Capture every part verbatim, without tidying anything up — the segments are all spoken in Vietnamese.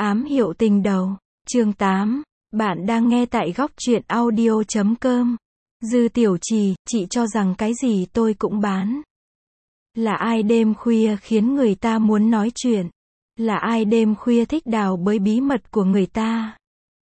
Ám hiệu tình đầu, chương tám. Bạn đang nghe tại góc truyện audio chấm com. Dư Tiểu Trì, chị cho rằng cái gì tôi cũng bán. Là ai đêm khuya khiến người ta muốn nói chuyện? Là ai đêm khuya thích đào bới bí mật của người ta?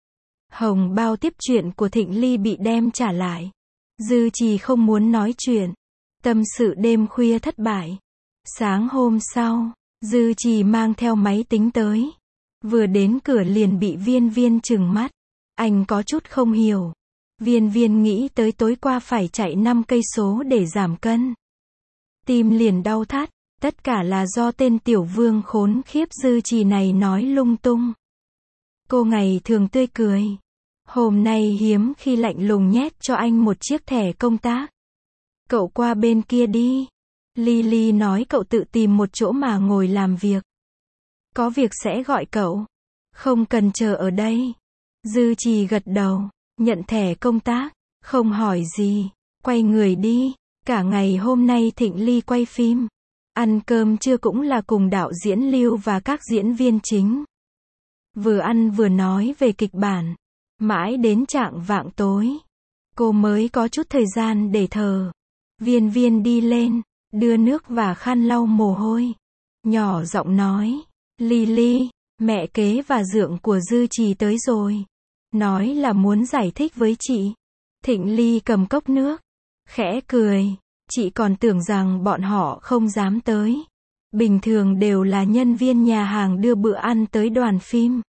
Hồng bao tiếp chuyện của Thịnh Ly bị đem trả lại. Dư Trì không muốn nói chuyện. Tâm sự đêm khuya thất bại. Sáng hôm sau, Dư Trì mang theo máy tính tới. Vừa đến cửa liền bị Viên Viên trừng mắt. Anh có chút không hiểu. Viên Viên nghĩ tới tối qua phải chạy năm cây số để giảm cân. Tim liền đau thắt. Tất cả là do tên tiểu vương khốn khiếp Dư Trì này nói lung tung. Cô ngày thường tươi cười. Hôm nay hiếm khi lạnh lùng nhét cho anh một chiếc thẻ công tác. Cậu qua bên kia đi. Lily nói cậu tự tìm một chỗ mà ngồi làm việc. Có việc sẽ gọi cậu. Không cần chờ ở đây. Dư Trì gật đầu, nhận thẻ công tác, không hỏi gì, quay người đi. Cả ngày hôm nay Thịnh Ly quay phim. Ăn cơm trưa cũng là cùng đạo diễn Lưu và các diễn viên chính. Vừa ăn vừa nói về kịch bản. Mãi đến chạng vạng tối, cô mới có chút thời gian để thở. Viên Viên đi lên, đưa nước và khăn lau mồ hôi. Nhỏ giọng nói, Lily, mẹ kế và dượng của Dư Trì tới rồi. Nói là muốn giải thích với chị. Thịnh Ly cầm cốc nước, khẽ cười. Chị còn tưởng rằng bọn họ không dám tới. Bình thường đều là nhân viên nhà hàng đưa bữa ăn tới đoàn phim.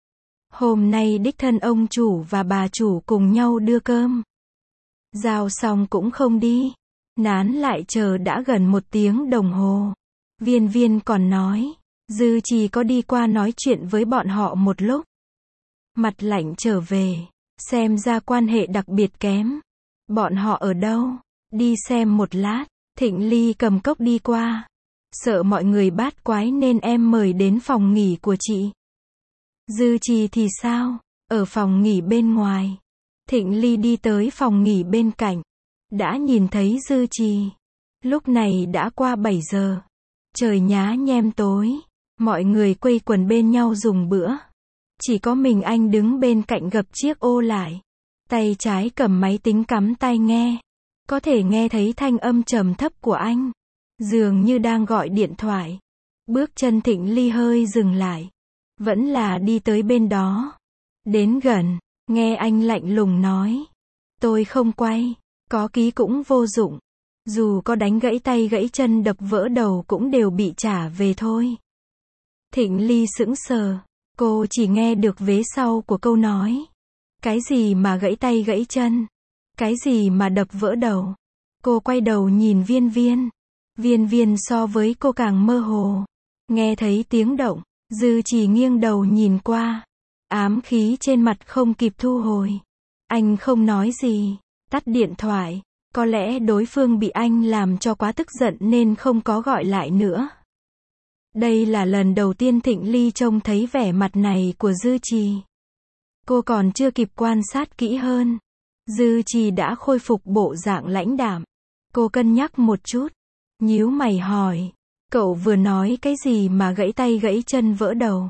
Hôm nay đích thân ông chủ và bà chủ cùng nhau đưa cơm. Giao xong cũng không đi. Nán lại chờ đã gần một tiếng đồng hồ. Viên Viên còn nói, Dư Trì có đi qua nói chuyện với bọn họ một lúc. Mặt lạnh trở về. Xem ra quan hệ đặc biệt kém. Bọn họ ở đâu? Đi xem một lát. Thịnh Ly cầm cốc đi qua. Sợ mọi người bát quái nên em mời đến phòng nghỉ của chị. Dư Trì thì sao? Ở phòng nghỉ bên ngoài. Thịnh Ly đi tới phòng nghỉ bên cạnh. Đã nhìn thấy Dư Trì. Lúc này đã qua bảy giờ. Trời nhá nhem tối. Mọi người quây quần bên nhau dùng bữa. Chỉ có mình anh đứng bên cạnh gập chiếc ô lại. Tay trái cầm máy tính cắm tai nghe. Có thể nghe thấy thanh âm trầm thấp của anh. Dường như đang gọi điện thoại. Bước chân Thịnh Ly hơi dừng lại. Vẫn là đi tới bên đó. Đến gần, nghe anh lạnh lùng nói. Tôi không quay. Có ký cũng vô dụng. Dù có đánh gãy tay gãy chân đập vỡ đầu cũng đều bị trả về thôi. Thịnh Ly sững sờ. Cô chỉ nghe được vế sau của câu nói. Cái gì mà gãy tay gãy chân? Cái gì mà đập vỡ đầu? Cô quay đầu nhìn Viên Viên. Viên Viên so với cô càng mơ hồ. Nghe thấy tiếng động, Dư Trì nghiêng đầu nhìn qua. Ám khí trên mặt không kịp thu hồi. Anh không nói gì. Tắt điện thoại. Có lẽ đối phương bị anh làm cho quá tức giận nên không có gọi lại nữa. Đây là lần đầu tiên Thịnh Ly trông thấy vẻ mặt này của Dư Trì. Cô còn chưa kịp quan sát kỹ hơn. Dư Trì đã khôi phục bộ dạng lãnh đạm. Cô cân nhắc một chút. Nhíu mày hỏi. Cậu vừa nói cái gì mà gãy tay gãy chân vỡ đầu?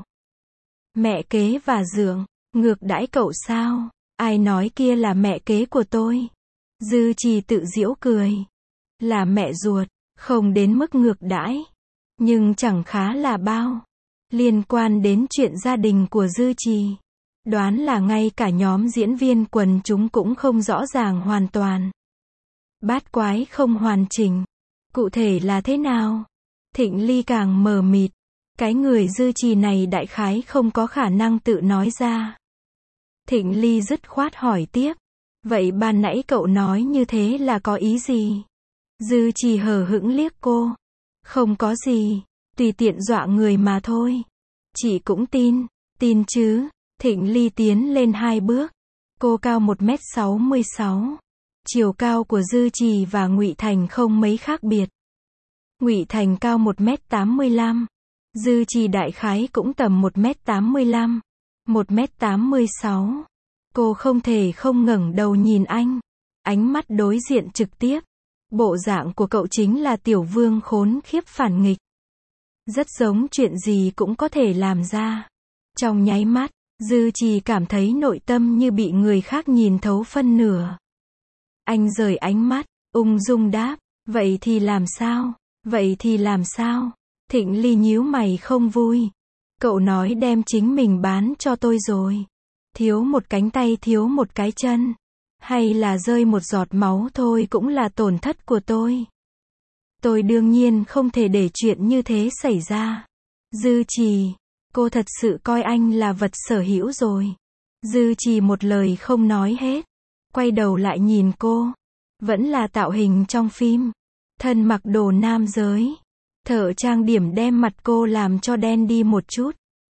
Mẹ kế và dượng, ngược đãi cậu sao? Ai nói kia là mẹ kế của tôi? Dư Trì tự giễu cười. Là mẹ ruột, không đến mức ngược đãi. Nhưng chẳng khá là bao. Liên quan đến chuyện gia đình của Dư Trì. Đoán là ngay cả nhóm diễn viên quần chúng cũng không rõ ràng hoàn toàn. Bát quái không hoàn chỉnh. Cụ thể là thế nào? Thịnh Ly càng mờ mịt. Cái người Dư Trì này đại khái không có khả năng tự nói ra. Thịnh Ly dứt khoát hỏi tiếp. Vậy ban nãy cậu nói như thế là có ý gì? Dư Trì hờ hững liếc cô. Không có gì. Tùy tiện dọa người mà thôi. Chị cũng tin. Tin chứ. Thịnh Ly tiến lên hai bước. Cô cao một mét sáu mươi sáu. Chiều cao của Dư Trì và Ngụy Thành không mấy khác biệt. Ngụy Thành cao một mét tám mươi lăm. Dư Trì đại khái cũng tầm một mét tám mươi lăm. một mét tám mươi sáu. Cô không thể không ngẩng đầu nhìn anh. Ánh mắt đối diện trực tiếp. Bộ dạng của cậu chính là tiểu vương khốn khiếp phản nghịch. Rất giống chuyện gì cũng có thể làm ra. Trong nháy mắt, Dư Trì cảm thấy nội tâm như bị người khác nhìn thấu phân nửa. Anh rời ánh mắt, ung dung đáp, vậy thì làm sao? Vậy thì làm sao? Thịnh Ly nhíu mày không vui. Cậu nói đem chính mình bán cho tôi rồi. Thiếu một cánh tay thiếu một cái chân. Hay là rơi một giọt máu thôi cũng là tổn thất của tôi. Tôi đương nhiên không thể để chuyện như thế xảy ra. Dư Trì, cô thật sự coi anh là vật sở hữu rồi. Dư Trì một lời không nói hết. Quay đầu lại nhìn cô. Vẫn là tạo hình trong phim. Thân mặc đồ nam giới. Thợ trang điểm đem mặt cô làm cho đen đi một chút.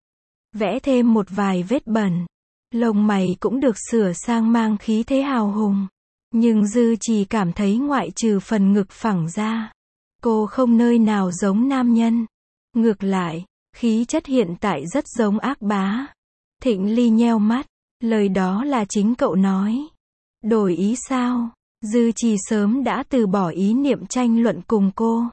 Vẽ thêm một vài vết bẩn. Lông mày cũng được sửa sang mang khí thế hào hùng. Nhưng Dư Trì cảm thấy ngoại trừ phần ngực phẳng ra, cô không nơi nào giống nam nhân. Ngược lại, khí chất hiện tại rất giống ác bá. Thịnh Ly nheo mắt, lời đó là chính cậu nói. Đổi ý sao? Dư Trì sớm đã từ bỏ ý niệm tranh luận cùng cô.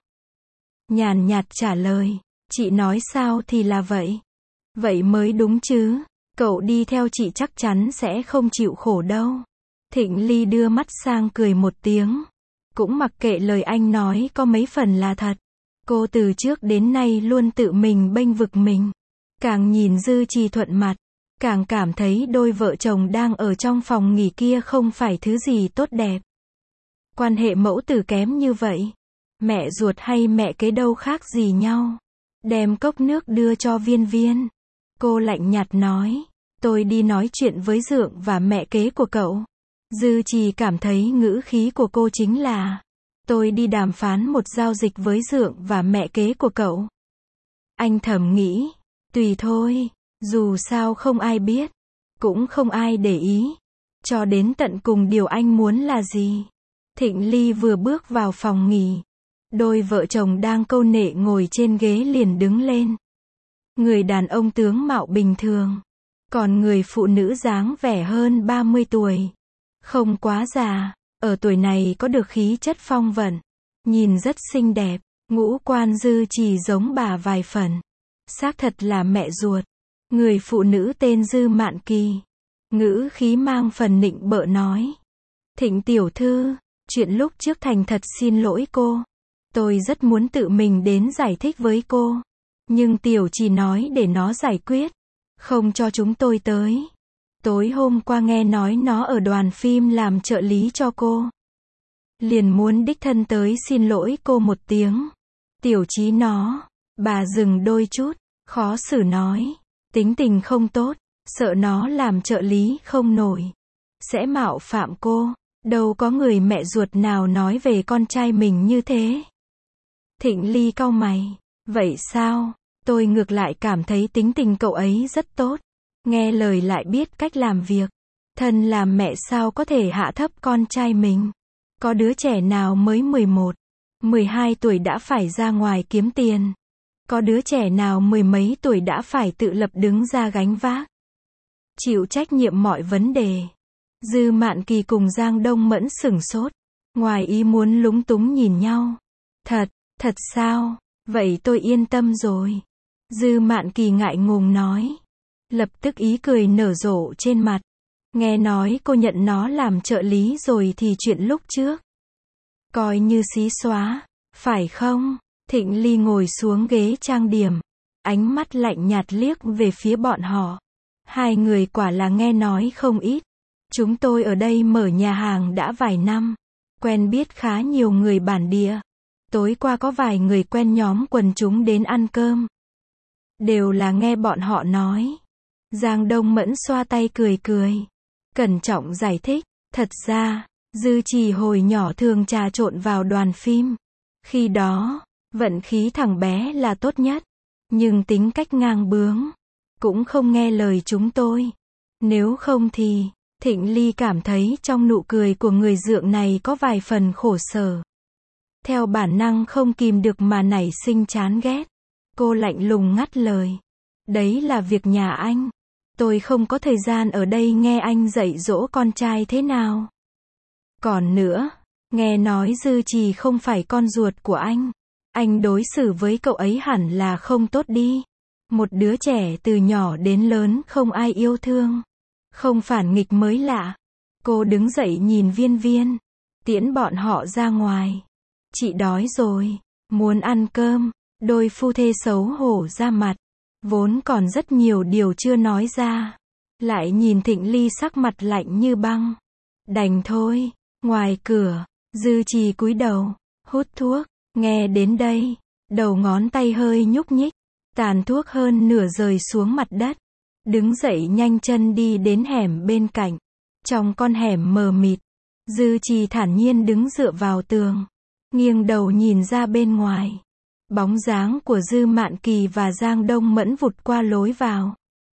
Nhàn nhạt trả lời, chị nói sao thì là vậy. Vậy mới đúng chứ, cậu đi theo chị chắc chắn sẽ không chịu khổ đâu. Thịnh Ly đưa mắt sang cười một tiếng. Cũng mặc kệ lời anh nói có mấy phần là thật. Cô từ trước đến nay luôn tự mình bênh vực mình. Càng nhìn Dư Trì thuận mặt, càng cảm thấy đôi vợ chồng đang ở trong phòng nghỉ kia không phải thứ gì tốt đẹp. Quan hệ mẫu tử kém như vậy, mẹ ruột hay mẹ kế đâu khác gì nhau. Đem cốc nước đưa cho Viên Viên. Cô lạnh nhạt nói, tôi đi nói chuyện với Dượng và mẹ kế của cậu. Dư Trì cảm thấy ngữ khí của cô chính là, tôi đi đàm phán một giao dịch với Dượng và mẹ kế của cậu. Anh thầm nghĩ, tùy thôi, dù sao không ai biết, cũng không ai để ý. Cho đến tận cùng điều anh muốn là gì? Thịnh Ly vừa bước vào phòng nghỉ. Đôi vợ chồng đang câu nệ ngồi trên ghế liền đứng lên. Người đàn ông tướng mạo bình thường, còn người phụ nữ dáng vẻ hơn ba mươi tuổi. Không quá già, ở tuổi này có được khí chất phong vận, nhìn rất xinh đẹp, ngũ quan Dư Trì giống bà vài phần. Xác thật là mẹ ruột. Người phụ nữ tên Dư Mạn Kỳ, ngữ khí mang phần nịnh bợ nói, Thịnh tiểu thư, chuyện lúc trước thành thật xin lỗi cô. Tôi rất muốn tự mình đến giải thích với cô, nhưng tiểu Trì nói để nó giải quyết, không cho chúng tôi tới. Tối hôm qua nghe nói nó ở đoàn phim làm trợ lý cho cô, liền muốn đích thân tới xin lỗi cô một tiếng. Tiểu Chí nó, bà dừng đôi chút, khó xử nói, tính tình không tốt, sợ nó làm trợ lý không nổi, sẽ mạo phạm cô. Đâu có người mẹ ruột nào nói về con trai mình như thế. Thịnh Ly cau mày, vậy sao? Tôi ngược lại cảm thấy tính tình cậu ấy rất tốt, nghe lời lại biết cách làm việc. Thân làm mẹ sao có thể hạ thấp con trai mình? Có đứa trẻ nào mới mười một, mười hai tuổi đã phải ra ngoài kiếm tiền? Có đứa trẻ nào mười mấy tuổi đã phải tự lập đứng ra gánh vác, chịu trách nhiệm mọi vấn đề? Dư Mạn Kỳ cùng Giang Đông Mẫn sửng sốt, ngoài ý muốn lúng túng nhìn nhau. Thật, thật sao? Vậy tôi yên tâm rồi. Dư Mạn Kỳ ngại ngùng nói. Lập tức ý cười nở rộ trên mặt. Nghe nói cô nhận nó làm trợ lý rồi thì chuyện lúc trước coi như xí xóa, phải không? Thịnh Ly ngồi xuống ghế trang điểm, ánh mắt lạnh nhạt liếc về phía bọn họ. Hai người quả là nghe nói không ít. Chúng tôi ở đây mở nhà hàng đã vài năm, quen biết khá nhiều người bản địa. Tối qua có vài người quen nhóm quần chúng đến ăn cơm. Đều là nghe bọn họ nói. Giang Đông Mẫn xoa tay cười cười, cẩn trọng giải thích, thật ra, Dư Trì hồi nhỏ thường trà trộn vào đoàn phim. Khi đó, vận khí thằng bé là tốt nhất, nhưng tính cách ngang bướng, cũng không nghe lời chúng tôi. Nếu không thì, Thịnh Ly cảm thấy trong nụ cười của người Dượng này có vài phần khổ sở. Theo bản năng không kìm được mà nảy sinh chán ghét. Cô lạnh lùng ngắt lời. Đấy là việc nhà anh. Tôi không có thời gian ở đây nghe anh dạy dỗ con trai thế nào. Còn nữa, nghe nói Dư Trì không phải con ruột của anh. Anh đối xử với cậu ấy hẳn là không tốt đi. Một đứa trẻ từ nhỏ đến lớn không ai yêu thương. Không phản nghịch mới lạ. Cô đứng dậy nhìn Viên Viên. Tiễn bọn họ ra ngoài. Chị đói rồi. Muốn ăn cơm. Đôi phu thê xấu hổ ra mặt. Vốn còn rất nhiều điều chưa nói ra. Lại nhìn Thịnh Ly sắc mặt lạnh như băng. Đành thôi. Ngoài cửa, Dư Trì cúi đầu, hút thuốc. Nghe đến đây, đầu ngón tay hơi nhúc nhích. Tàn thuốc hơn nửa rơi xuống mặt đất. Đứng dậy nhanh chân đi đến hẻm bên cạnh. Trong con hẻm mờ mịt, Dư Trì thản nhiên đứng dựa vào tường. Nghiêng đầu nhìn ra bên ngoài. Bóng dáng của Dư Mạn Kỳ và Giang Đông Mẫn vụt qua lối vào.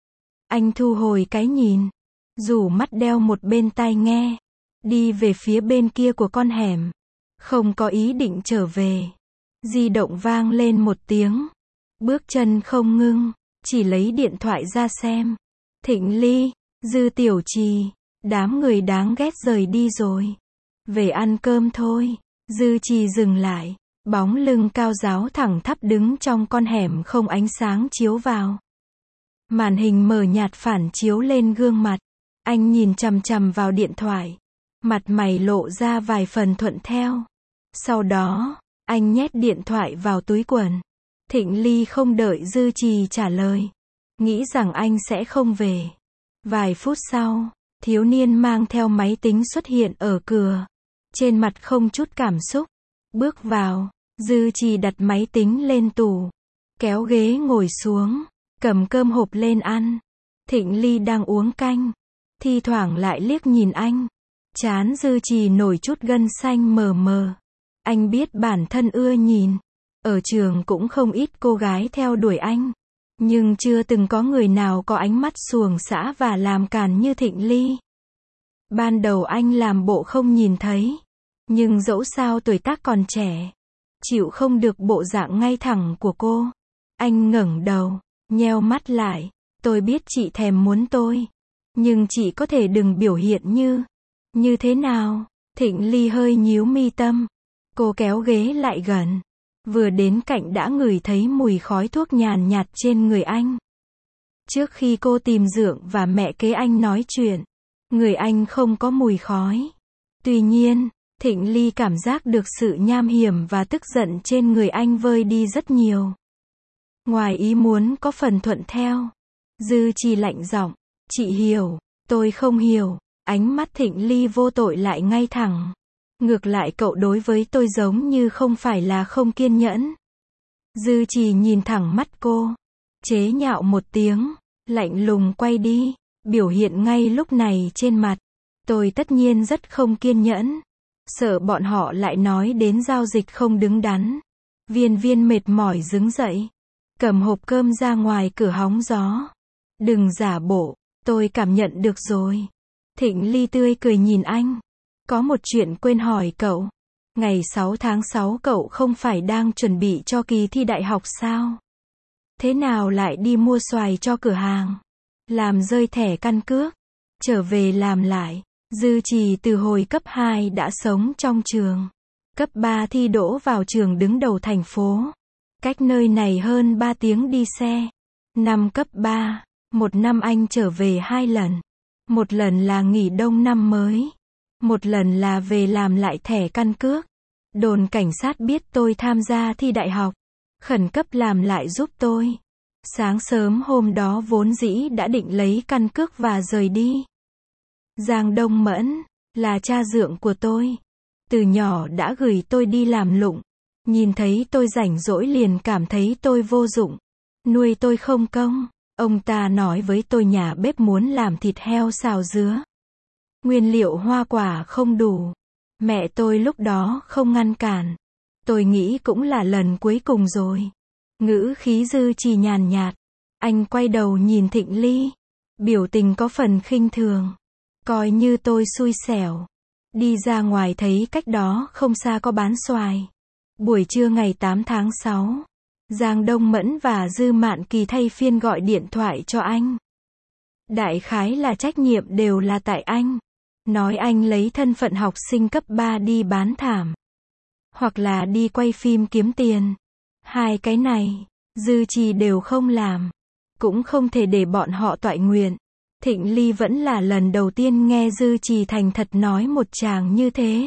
Anh thu hồi cái nhìn. Rủ mắt đeo một bên tai nghe. Đi về phía bên kia của con hẻm. Không có ý định trở về. Di động vang lên một tiếng. Bước chân không ngưng. Chỉ lấy điện thoại ra xem. Thịnh Ly, Dư Tiểu Trì. Đám người đáng ghét rời đi rồi. Về ăn cơm thôi. Dư Trì dừng lại. Bóng lưng cao ráo thẳng thắp đứng trong con hẻm không ánh sáng chiếu vào. Màn hình mờ nhạt phản chiếu lên gương mặt. Anh nhìn chằm chằm vào điện thoại. Mặt mày lộ ra vài phần thuận theo. Sau đó, anh nhét điện thoại vào túi quần. Thịnh Ly không đợi Dư Trì trả lời. Nghĩ rằng anh sẽ không về. Vài phút sau, thiếu niên mang theo máy tính xuất hiện ở cửa. Trên mặt không chút cảm xúc. Bước vào, Dư Trì đặt máy tính lên tủ. Kéo ghế ngồi xuống. Cầm cơm hộp lên ăn. Thịnh Ly đang uống canh. Thi thoảng lại liếc nhìn anh. Trán Dư Trì nổi chút gân xanh mờ mờ. Anh biết bản thân ưa nhìn. Ở trường cũng không ít cô gái theo đuổi anh. Nhưng chưa từng có người nào có ánh mắt xuồng xã và làm càn như Thịnh Ly. Ban đầu anh làm bộ không nhìn thấy. Nhưng dẫu sao tuổi tác còn trẻ. Chịu không được bộ dạng ngay thẳng của cô. Anh ngẩng đầu, nheo mắt lại. Tôi biết chị thèm muốn tôi. Nhưng chị có thể đừng biểu hiện như... Như thế nào? Thịnh Ly hơi nhíu mi tâm. Cô kéo ghế lại gần. Vừa đến cạnh đã ngửi thấy mùi khói thuốc nhàn nhạt trên người anh. Trước khi cô tìm Dượng và mẹ kế anh nói chuyện, người anh không có mùi khói. Tuy nhiên, Thịnh Ly cảm giác được sự nham hiểm và tức giận trên người anh vơi đi rất nhiều. Ngoài ý muốn có phần thuận theo. Dư Trì lạnh giọng. Chị hiểu, tôi không hiểu. Ánh mắt Thịnh Ly vô tội lại ngay thẳng. Ngược lại cậu đối với tôi giống như không phải là không kiên nhẫn. Dư Trì nhìn thẳng mắt cô. Chế nhạo một tiếng. Lạnh lùng quay đi. Biểu hiện ngay lúc này trên mặt. Tôi tất nhiên rất không kiên nhẫn. Sợ bọn họ lại nói đến giao dịch không đứng đắn. Viên Viên mệt mỏi đứng dậy. Cầm hộp cơm ra ngoài cửa hóng gió. Đừng giả bộ. Tôi cảm nhận được rồi. Thịnh Ly tươi cười nhìn anh. Có một chuyện quên hỏi cậu. Ngày sáu tháng sáu cậu không phải đang chuẩn bị cho kỳ thi đại học sao? Thế nào lại đi mua xoài cho cửa hàng? Làm rơi thẻ căn cước. Trở về làm lại. Dư Trì từ hồi cấp hai đã sống trong trường. Cấp ba thi đỗ vào trường đứng đầu thành phố. Cách nơi này hơn ba tiếng đi xe. Năm cấp ba, một năm anh trở về hai lần. Một lần là nghỉ đông năm mới. Một lần là về làm lại thẻ căn cước. Đồn cảnh sát biết tôi tham gia thi đại học. Khẩn cấp làm lại giúp tôi. Sáng sớm hôm đó vốn dĩ đã định lấy căn cước và rời đi. Giang Đông Mẫn, là cha Dượng của tôi. Từ nhỏ đã gửi tôi đi làm lụng. Nhìn thấy tôi rảnh rỗi liền cảm thấy tôi vô dụng. Nuôi tôi không công. Ông ta nói với tôi nhà bếp muốn làm thịt heo xào dứa. Nguyên liệu hoa quả không đủ. Mẹ tôi lúc đó không ngăn cản. Tôi nghĩ cũng là lần cuối cùng rồi. Ngữ khí Dư Trì nhàn nhạt. Anh quay đầu nhìn Thịnh Ly. Biểu tình có phần khinh thường. Coi như tôi xui xẻo. Đi ra ngoài thấy cách đó không xa có bán xoài. Buổi trưa ngày tám tháng sáu. Giang Đông Mẫn và Dư Mạn Kỳ thay phiên gọi điện thoại cho anh. Đại khái là trách nhiệm đều là tại anh. Nói anh lấy thân phận học sinh cấp ba đi bán thảm. Hoặc là đi quay phim kiếm tiền. Hai cái này, Dư Trì đều không làm. cũng không thể để bọn họ toại nguyện. Thịnh Ly vẫn là lần đầu tiên nghe Dư Trì thành thật nói một tràng như thế.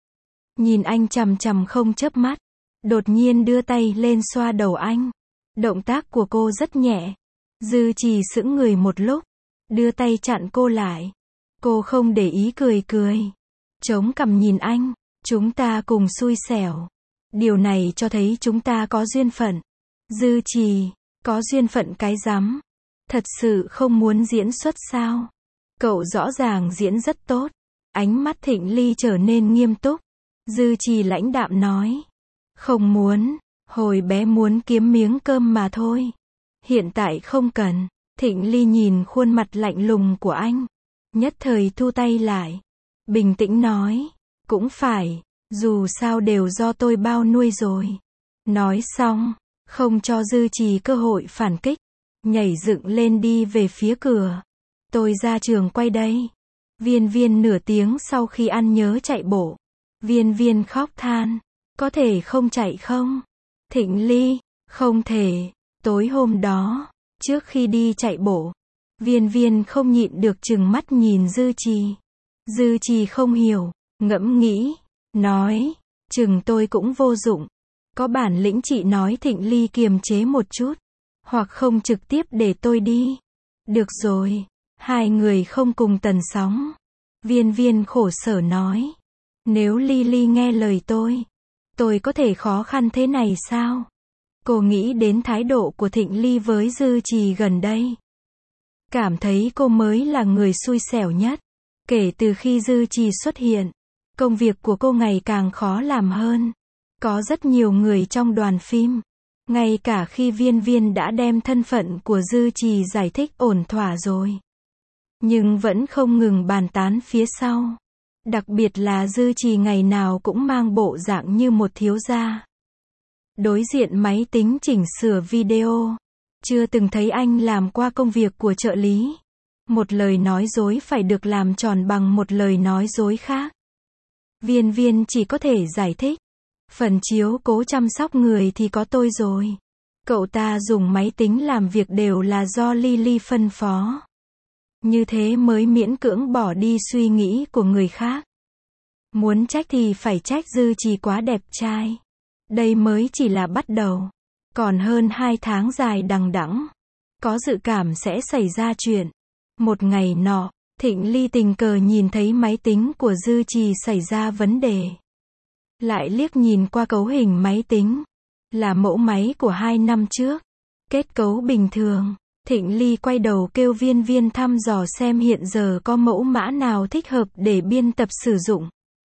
Nhìn anh chằm chằm không chớp mắt, đột nhiên đưa tay lên xoa đầu anh. Động tác của cô rất nhẹ. Dư Trì sững người một lúc, đưa tay chặn cô lại. Cô không để ý cười cười, chống cằm nhìn anh. Chúng ta cùng xui xẻo. Điều này cho thấy chúng ta có duyên phận. Dư Trì, có duyên phận cái rắm. Thật sự không muốn diễn xuất sao? Cậu rõ ràng diễn rất tốt. Ánh mắt Thịnh Ly trở nên nghiêm túc. Dư Trì lãnh đạm nói. Không muốn, hồi bé muốn kiếm miếng cơm mà thôi. Hiện tại không cần. Thịnh Ly nhìn khuôn mặt lạnh lùng của anh, nhất thời thu tay lại. Bình tĩnh nói. Cũng phải, dù sao đều do tôi bao nuôi rồi. Nói xong, không cho Dư Trì cơ hội phản kích, nhảy dựng lên đi về phía cửa. Tôi ra trường quay đây. Viên Viên nửa tiếng sau khi ăn nhớ chạy bộ. Viên Viên khóc than. Có thể không chạy không? Thịnh Ly, không thể. Tối hôm đó, trước khi đi chạy bộ, Viên Viên không nhịn được trừng mắt nhìn Dư Trì. Dư Trì không hiểu, ngẫm nghĩ, nói, chừng tôi cũng vô dụng. Có bản lĩnh chị nói Thịnh Ly kiềm chế một chút, hoặc không trực tiếp để tôi đi. Được rồi, hai người không cùng tần sóng. Viên Viên khổ sở nói, nếu Ly Ly nghe lời tôi, tôi có thể khó khăn thế này sao? Cô nghĩ đến thái độ của Thịnh Ly với Dư Trì gần đây. Cảm thấy cô mới là người xui xẻo nhất. Kể từ khi Dư Trì xuất hiện, công việc của cô ngày càng khó làm hơn. Có rất nhiều người trong đoàn phim. Ngay cả khi Viên Viên đã đem thân phận của Dư Trì giải thích ổn thỏa rồi, nhưng vẫn không ngừng bàn tán phía sau. Đặc biệt là Dư Trì ngày nào cũng mang bộ dạng như một thiếu gia. Đối diện máy tính chỉnh sửa video. Chưa từng thấy anh làm qua công việc của trợ lý. Một lời nói dối phải được làm tròn bằng một lời nói dối khác. Viên Viên chỉ có thể giải thích. Phần chiếu cố chăm sóc người thì có tôi rồi. Cậu ta dùng máy tính làm việc đều là do Lily phân phó. Như thế mới miễn cưỡng bỏ đi suy nghĩ của người khác. Muốn trách thì phải trách Dư Trì quá đẹp trai. Đây mới chỉ là bắt đầu. Còn hơn hai tháng dài đằng đẵng. Có dự cảm sẽ xảy ra chuyện. Một ngày nọ, Thịnh Ly tình cờ nhìn thấy máy tính của Dư Trì xảy ra vấn đề. Lại liếc nhìn qua cấu hình máy tính. Là mẫu máy của hai năm trước. Kết cấu bình thường. Thịnh Ly quay đầu kêu Viên Viên thăm dò xem hiện giờ có mẫu mã nào thích hợp để biên tập sử dụng.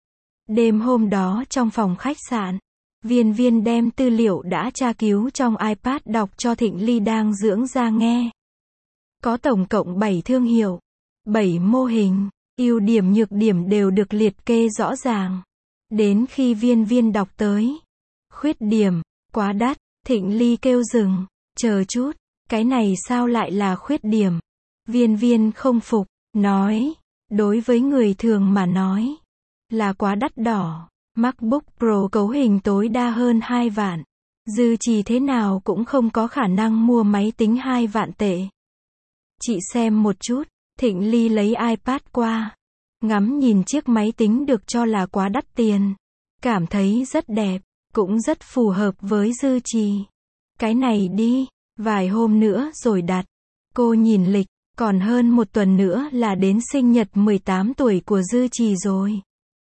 Đêm hôm đó trong phòng khách sạn, Viên Viên đem tư liệu đã tra cứu trong iPad đọc cho Thịnh Ly đang dưỡng da nghe. Có tổng cộng bảy thương hiệu, bảy mô hình, ưu điểm nhược điểm đều được liệt kê rõ ràng. Đến khi Viên Viên đọc tới khuyết điểm, quá đắt, Thịnh Ly kêu dừng, chờ chút, cái này sao lại là khuyết điểm? Viên Viên không phục, nói, đối với người thường mà nói, là quá đắt đỏ. MacBook Pro cấu hình tối đa hơn hai vạn. Dư Trì thế nào cũng không có khả năng mua máy tính hai vạn tệ. Chị xem một chút. Thịnh Ly lấy iPad qua, ngắm nhìn chiếc máy tính được cho là quá đắt tiền. Cảm thấy rất đẹp, cũng rất phù hợp với Dư Trì. Cái này đi, vài hôm nữa rồi đặt. Cô nhìn lịch, còn hơn một tuần nữa là đến sinh nhật mười tám tuổi của Dư Trì rồi.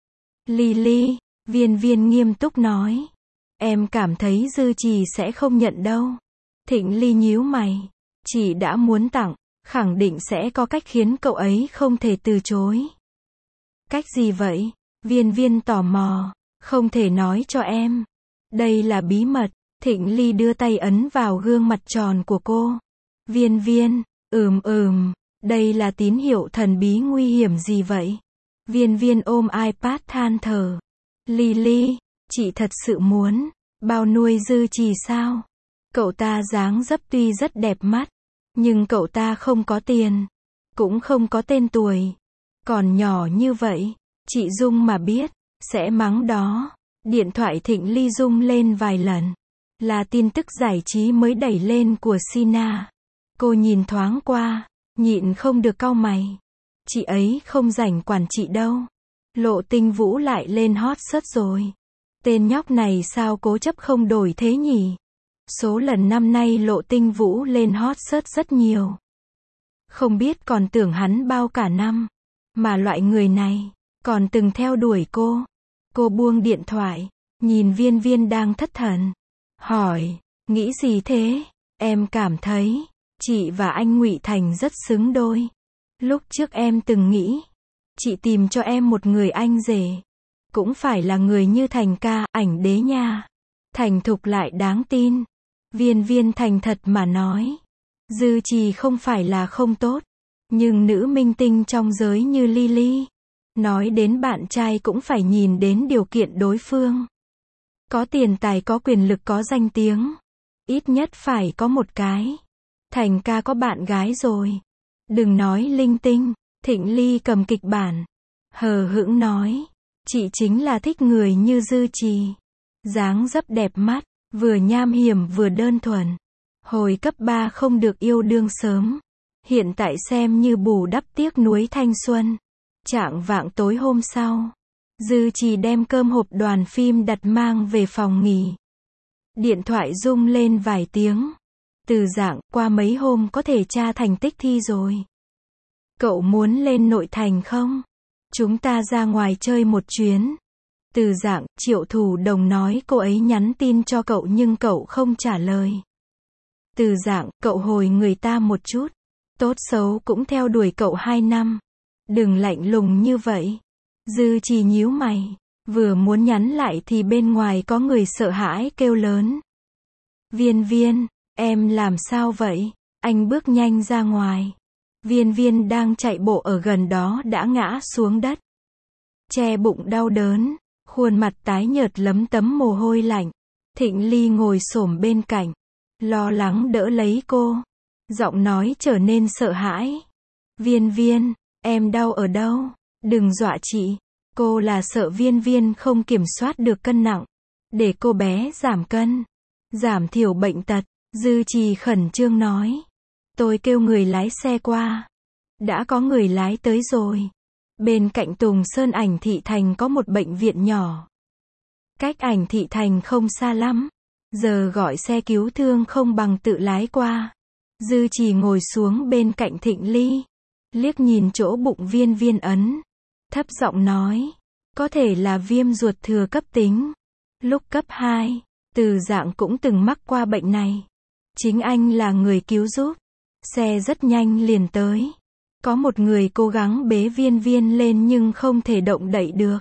Lily, Viên Viên nghiêm túc nói. Em cảm thấy Dư Trì sẽ không nhận đâu. Thịnh Ly nhíu mày. Chị đã muốn tặng, khẳng định sẽ có cách khiến cậu ấy không thể từ chối. Cách gì vậy? Viên Viên tò mò. Không thể nói cho em. Đây là bí mật. Thịnh Ly đưa tay ấn vào gương mặt tròn của cô. Viên Viên, ừm ừm, đây là tín hiệu thần bí nguy hiểm gì vậy? Viên Viên ôm iPad than thở. Lily, chị thật sự muốn bao nuôi Dư Trì sao? Cậu ta dáng dấp tuy rất đẹp mắt, nhưng cậu ta không có tiền, cũng không có tên tuổi. Còn nhỏ như vậy, chị Dung mà biết, sẽ mắng đó. Điện thoại Thịnh Ly rung lên vài lần. Là tin tức giải trí mới đẩy lên của Sina. Cô nhìn thoáng qua, nhịn không được cau mày. Chị ấy không rảnh quản chị đâu. Lộ Tinh Vũ lại lên hot search rồi. Tên nhóc này sao cố chấp không đổi thế nhỉ? Số lần năm nay Lộ Tinh Vũ lên hot search rất nhiều. Không biết còn tưởng hắn bao cả năm. Mà loại người này, còn từng theo đuổi cô. Cô buông điện thoại, nhìn Viên Viên đang thất thần. Hỏi, nghĩ gì thế? Em cảm thấy, chị và anh Ngụy Thành rất xứng đôi. Lúc trước em từng nghĩ, chị tìm cho em một người anh rể. Cũng phải là người như Thành ca, ảnh đế nha. Thành thục lại đáng tin. Viên Viên thành thật mà nói. Dư Trì không phải là không tốt. Nhưng nữ minh tinh trong giới như Lily. Nói đến bạn trai cũng phải nhìn đến điều kiện đối phương. Có tiền tài, có quyền lực, có danh tiếng. Ít nhất phải có một cái. Thành ca có bạn gái rồi. Đừng nói linh tinh. Thịnh Ly cầm kịch bản. Hờ hững nói. Chị chính là thích người như Dư Trì. Dáng dấp đẹp mắt. Vừa nham hiểm vừa đơn thuần. Hồi cấp ba không được yêu đương sớm. Hiện tại xem như bù đắp tiếc nuối thanh xuân. Chạng vạng tối hôm sau, Dư Trì đem cơm hộp đoàn phim đặt mang về phòng nghỉ. Điện thoại rung lên vài tiếng. Từ Dạng, qua mấy hôm có thể tra thành tích thi rồi. Cậu muốn lên nội thành không? Chúng ta ra ngoài chơi một chuyến. Từ Dạng, Triệu Thủ Đồng nói cô ấy nhắn tin cho cậu nhưng cậu không trả lời. Từ Dạng, cậu hồi người ta một chút. Tốt xấu cũng theo đuổi cậu hai năm. Đừng lạnh lùng như vậy. Dư Trì nhíu mày. Vừa muốn nhắn lại thì bên ngoài có người sợ hãi kêu lớn. Viên Viên, em làm sao vậy? Anh bước nhanh ra ngoài. Viên Viên đang chạy bộ ở gần đó đã ngã xuống đất. Che bụng đau đớn. Khuôn mặt tái nhợt lấm tấm mồ hôi lạnh. Thịnh Ly ngồi xổm bên cạnh. Lo lắng đỡ lấy cô. Giọng nói trở nên sợ hãi. Viên Viên, em đau ở đâu? Đừng dọa chị. Cô là sợ Viên Viên không kiểm soát được cân nặng. Để cô bé giảm cân. Giảm thiểu bệnh tật. Dư Trì khẩn trương nói. Tôi kêu người lái xe qua. Đã có người lái tới rồi. Bên cạnh Tùng Sơn Ảnh Thị Thành có một bệnh viện nhỏ. Cách Ảnh Thị Thành không xa lắm. Giờ gọi xe cứu thương không bằng tự lái qua. Dư Trì ngồi xuống bên cạnh Thịnh Ly. Liếc nhìn chỗ bụng Viên Viên ấn. Thấp giọng nói. Có thể là viêm ruột thừa cấp tính. Lúc cấp hai, Từ Dạng cũng từng mắc qua bệnh này. Chính anh là người cứu giúp. Xe rất nhanh liền tới. Có một người cố gắng bế Viên Viên lên nhưng không thể động đậy được.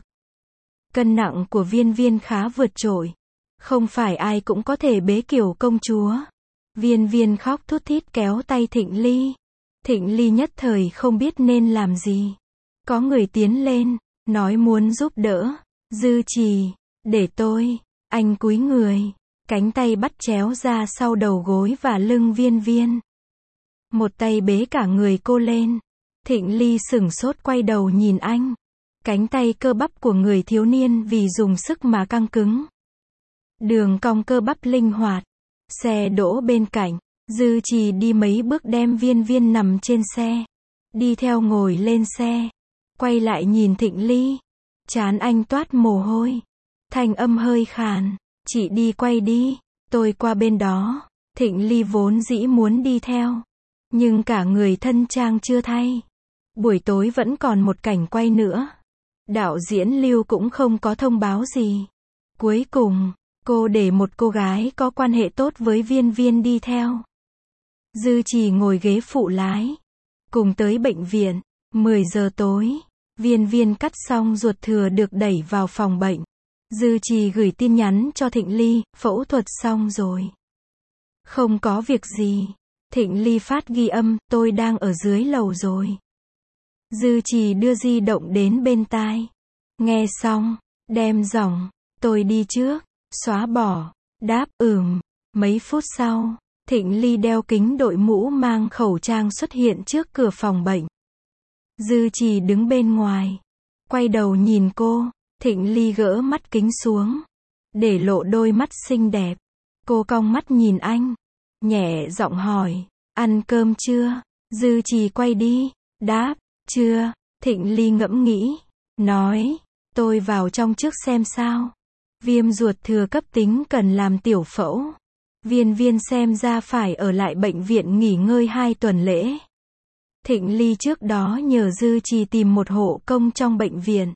Cân nặng của Viên Viên khá vượt trội. Không phải ai cũng có thể bế kiểu công chúa. Viên Viên khóc thút thít kéo tay Thịnh Ly. Thịnh Ly nhất thời không biết nên làm gì. Có người tiến lên, nói muốn giúp đỡ. Dư Trì, để tôi. Anh cúi người. Cánh tay bắt chéo ra sau đầu gối và lưng Viên Viên. Một tay bế cả người cô lên. Thịnh Ly sửng sốt quay đầu nhìn anh. Cánh tay cơ bắp của người thiếu niên vì dùng sức mà căng cứng. Đường cong cơ bắp linh hoạt. Xe đỗ bên cạnh. Dư Trì đi mấy bước đem Viên Viên nằm trên xe. Đi theo ngồi lên xe. Quay lại nhìn Thịnh Ly. Trán anh toát mồ hôi. Thanh âm hơi khàn. Chị đi quay đi. Tôi qua bên đó. Thịnh Ly vốn dĩ muốn đi theo. Nhưng cả người thân trang chưa thay. Buổi tối vẫn còn một cảnh quay nữa. Đạo diễn Lưu cũng không có thông báo gì. Cuối cùng, cô để một cô gái có quan hệ tốt với Viên Viên đi theo. Dư Trì ngồi ghế phụ lái. Cùng tới bệnh viện. mười giờ tối. Viên Viên cắt xong ruột thừa được đẩy vào phòng bệnh. Dư Trì gửi tin nhắn cho Thịnh Ly. Phẫu thuật xong rồi. Không có việc gì. Thịnh Ly phát ghi âm. Tôi đang ở dưới lầu rồi. Dư Trì đưa di động đến bên tai. Nghe xong. Đem giọng. Tôi đi trước. Xóa bỏ. Đáp ừm. Mấy phút sau. Thịnh Ly đeo kính đội mũ mang khẩu trang xuất hiện trước cửa phòng bệnh. Dư Trì đứng bên ngoài. Quay đầu nhìn cô. Thịnh Ly gỡ mắt kính xuống. Để lộ đôi mắt xinh đẹp. Cô cong mắt nhìn anh. Nhẹ giọng hỏi. ăn cơm chưa? Dư Trì quay đi, đáp, chưa. Thịnh Ly ngẫm nghĩ, nói, tôi vào trong trước xem sao. Viêm ruột thừa cấp tính cần làm tiểu phẫu. Viên Viên xem ra phải ở lại bệnh viện nghỉ ngơi hai tuần lễ. Thịnh Ly trước đó nhờ Dư Trì tìm một hộ công trong bệnh viện.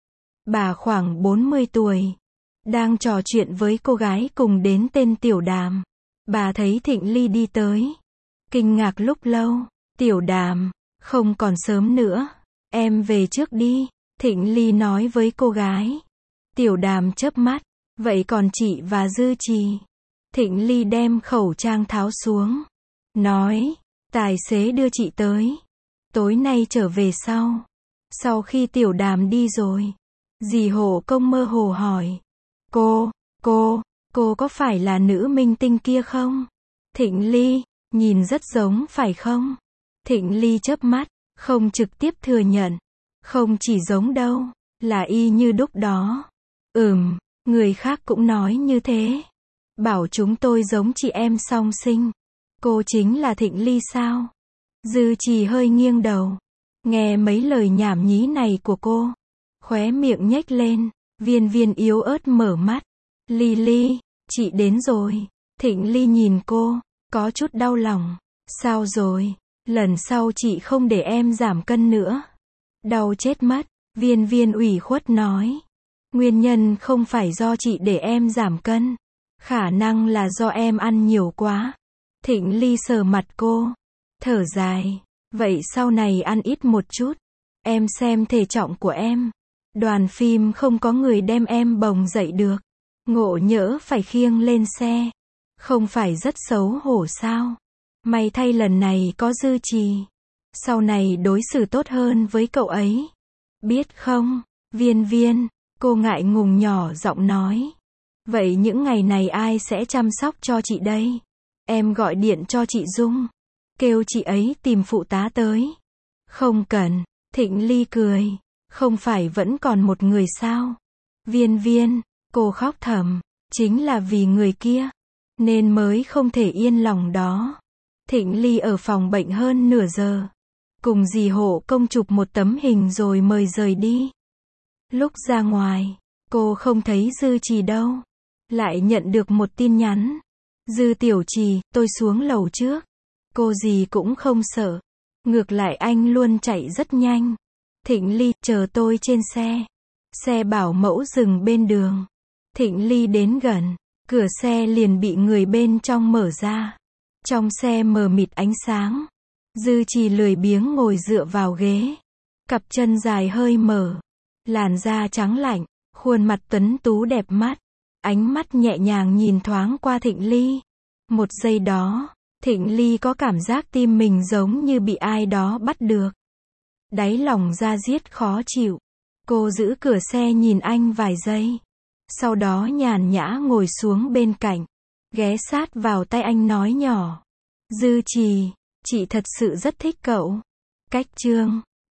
Bà khoảng bốn mươi tuổi, đang trò chuyện với cô gái cùng đến tên Tiểu Đàm. Bà thấy Thịnh Ly đi tới, kinh ngạc lúc lâu. Tiểu Đàm, không còn sớm nữa, em về trước đi, Thịnh Ly nói với cô gái. Tiểu Đàm chớp mắt, vậy còn chị và Dư Trì? Thịnh Ly đem khẩu trang tháo xuống, nói, tài xế đưa chị tới, tối nay trở về sau. Sau khi Tiểu Đàm đi rồi, dì hộ công mơ hồ hỏi, cô, cô, cô có phải là nữ minh tinh kia không? Thịnh Ly, nhìn rất giống phải không? Thịnh Ly chớp mắt, không trực tiếp thừa nhận, không chỉ giống đâu, là y như đúc đó. Ừm, người khác cũng nói như thế, bảo chúng tôi giống chị em song sinh. Cô chính là Thịnh Ly sao? Dư Trì hơi nghiêng đầu, nghe mấy lời nhảm nhí này của cô, khóe miệng nhếch lên. Viên Viên yếu ớt mở mắt, Ly Ly, chị đến rồi. Thịnh Ly nhìn cô, có chút đau lòng. Sao rồi? Lần sau chị không để em giảm cân nữa. Đau chết mất. Viên Viên ủy khuất nói, nguyên nhân không phải do chị để em giảm cân, khả năng là do em ăn nhiều quá. Thịnh Ly sờ mặt cô, thở dài, vậy sau này ăn ít một chút. Em xem thể trọng của em, đoàn phim không có người đem em bồng dậy được, ngộ nhỡ phải khiêng lên xe, không phải rất xấu hổ sao? May thay lần này có Dư Trì, sau này đối xử tốt hơn với cậu ấy. Biết không, Viên Viên, cô ngại ngùng nhỏ giọng nói. Vậy những ngày này ai sẽ chăm sóc cho chị đây? Em gọi điện cho chị Dung, kêu chị ấy tìm phụ tá tới. Không cần, Thịnh Ly cười, không phải vẫn còn một người sao? Viên Viên, cô khóc thầm, chính là vì người kia, nên mới không thể yên lòng đó. Thịnh Ly ở phòng bệnh hơn nửa giờ, cùng dì hộ công chụp một tấm hình rồi mời rời đi. Lúc ra ngoài, cô không thấy Dư Trì đâu, lại nhận được một tin nhắn. Dư tiểu Trì, tôi xuống lầu trước. Cô gì cũng không sợ, ngược lại anh luôn chạy rất nhanh. Thịnh Ly, chờ tôi trên xe. Xe bảo mẫu dừng bên đường. Thịnh Ly đến gần, cửa xe liền bị người bên trong mở ra. Trong xe mờ mịt ánh sáng. Dư Trì lười biếng ngồi dựa vào ghế, cặp chân dài hơi mở, làn da trắng lạnh, khuôn mặt tuấn tú đẹp mắt, ánh mắt nhẹ nhàng nhìn thoáng qua Thịnh Ly. Một giây đó, Thịnh Ly có cảm giác tim mình giống như bị ai đó bắt được. Đáy lòng da diết khó chịu. Cô giữ cửa xe nhìn anh vài giây, sau đó nhàn nhã ngồi xuống bên cạnh, ghé sát vào tay anh nói nhỏ. Dư Trì, chị thật sự rất thích cậu. Cách chương